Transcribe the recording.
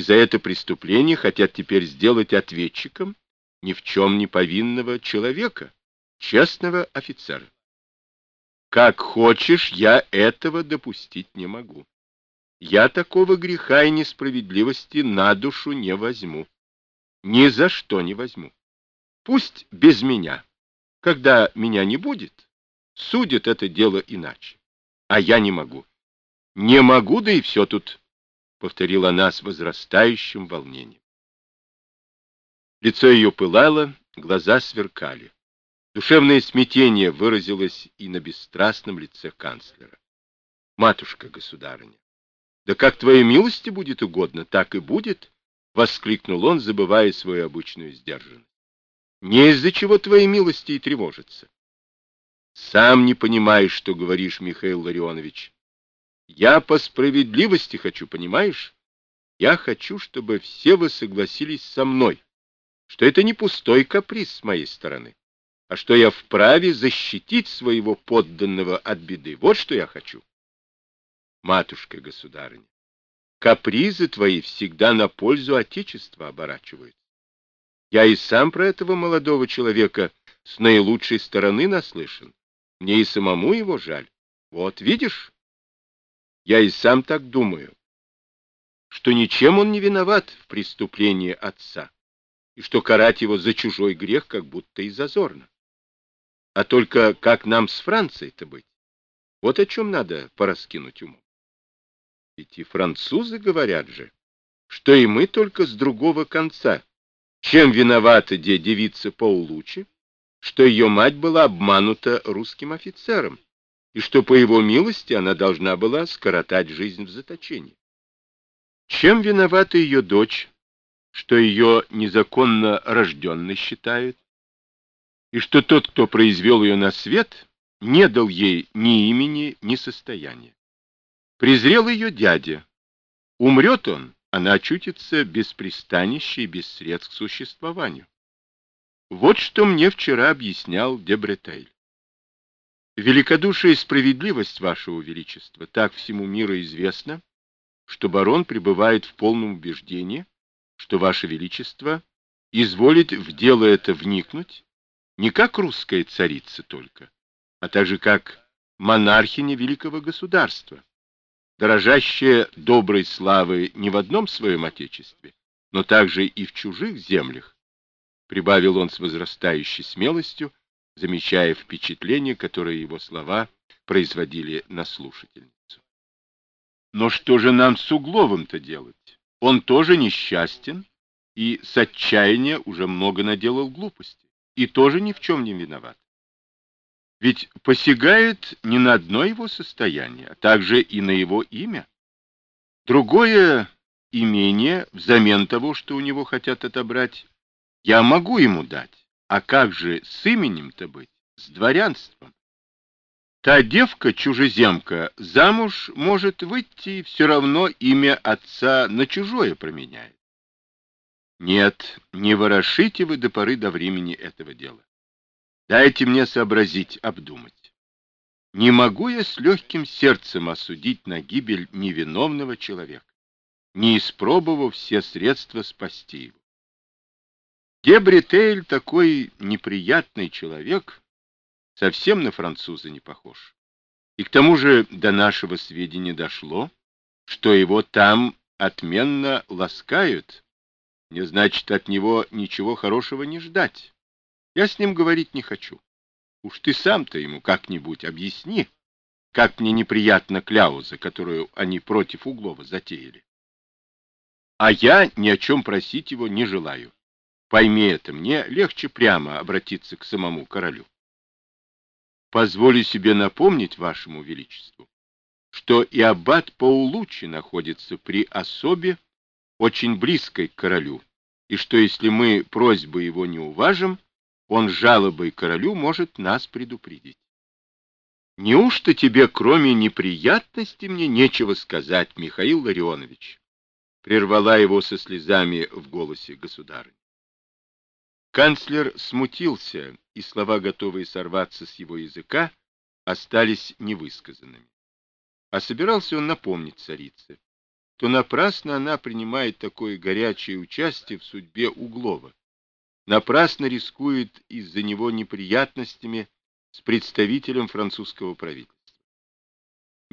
за это преступление хотят теперь сделать ответчиком ни в чем не повинного человека, честного офицера. Как хочешь, я этого допустить не могу. Я такого греха и несправедливости на душу не возьму. Ни за что не возьму. Пусть без меня. Когда меня не будет, судят это дело иначе. А я не могу. Не могу, да и все тут, — повторила она с возрастающим волнением. Лицо ее пылало, глаза сверкали. Душевное смятение выразилось и на бесстрастном лице канцлера. — Матушка, государыня, да как твоей милости будет угодно, так и будет, — воскликнул он, забывая свою обычную сдержанность. — Не из-за чего твоей милости и тревожиться. — Сам не понимаешь, что говоришь, Михаил Ларионович. Я по справедливости хочу, понимаешь? Я хочу, чтобы все вы согласились со мной, что это не пустой каприз с моей стороны, а что я вправе защитить своего подданного от беды. Вот что я хочу. Матушка, государыня, капризы твои всегда на пользу Отечества оборачиваются. Я и сам про этого молодого человека с наилучшей стороны наслышан. Мне и самому его жаль. Вот видишь, я и сам так думаю, что ничем он не виноват в преступлении отца, и что карать его за чужой грех как будто и зазорно. А только как нам с Францией-то быть? Вот о чем надо пораскинуть умом. Ведь и французы говорят же, что и мы только с другого конца. Чем виновата девица Паулуччи? Что ее мать была обманута русским офицером, и что по его милости она должна была скоротать жизнь в заточении. Чем виновата ее дочь, что ее незаконно рожденной считают, и что тот, кто произвел ее на свет, не дал ей ни имени, ни состояния. Презрел ее дядя. Умрет он, она очутится без пристанища и без средств к существованию. Вот что мне вчера объяснял де Бретель. Великодушие и справедливость вашего величества так всему миру известно, что барон пребывает в полном убеждении, что ваше величество изволит в дело это вникнуть не как русская царица только, а также как монархиня великого государства, дорожащая доброй славы не в одном своем отечестве, но также и в чужих землях, прибавил он с возрастающей смелостью, замечая впечатление, которое его слова производили на слушательницу. Но что же нам с Угловым-то делать? Он тоже несчастен и с отчаяния уже много наделал глупостей, и тоже ни в чем не виноват. Ведь посягает не на одно его состояние, а также и на его имя. Другое имение, взамен того, что у него хотят отобрать, я могу ему дать. А как же с именем-то быть, с дворянством? Та девка-чужеземка замуж может выйти, и все равно имя отца на чужое променяет. Нет, не ворошите вы до поры до времени этого дела. Дайте мне сообразить, обдумать. Не могу я с легким сердцем осудить на гибель невиновного человека, не испробовав все средства спасти его. Де Бретель такой неприятный человек, совсем на француза не похож. И к тому же до нашего сведения дошло, что его там отменно ласкают, не значит от него ничего хорошего не ждать. Я с ним говорить не хочу. Уж ты сам-то ему как-нибудь объясни, как мне неприятна кляуза, которую они против Углова затеяли. А я ни о чем просить его не желаю. Пойми это, мне легче прямо обратиться к самому королю. Позволю себе напомнить вашему величеству, что и аббат Паулуччи находится при особе, очень близкой к королю, и что если мы просьбы его не уважим, он жалобой королю может нас предупредить. Неужто тебе, кроме неприятностей, мне нечего сказать, Михаил Ларионович? Прервала его со слезами в голосе государыня. Канцлер смутился, и слова, готовые сорваться с его языка, остались невысказанными. А собирался он напомнить царице, что напрасно она принимает такое горячее участие в судьбе Углова, напрасно рискует из-за него неприятностями с представителем французского правительства.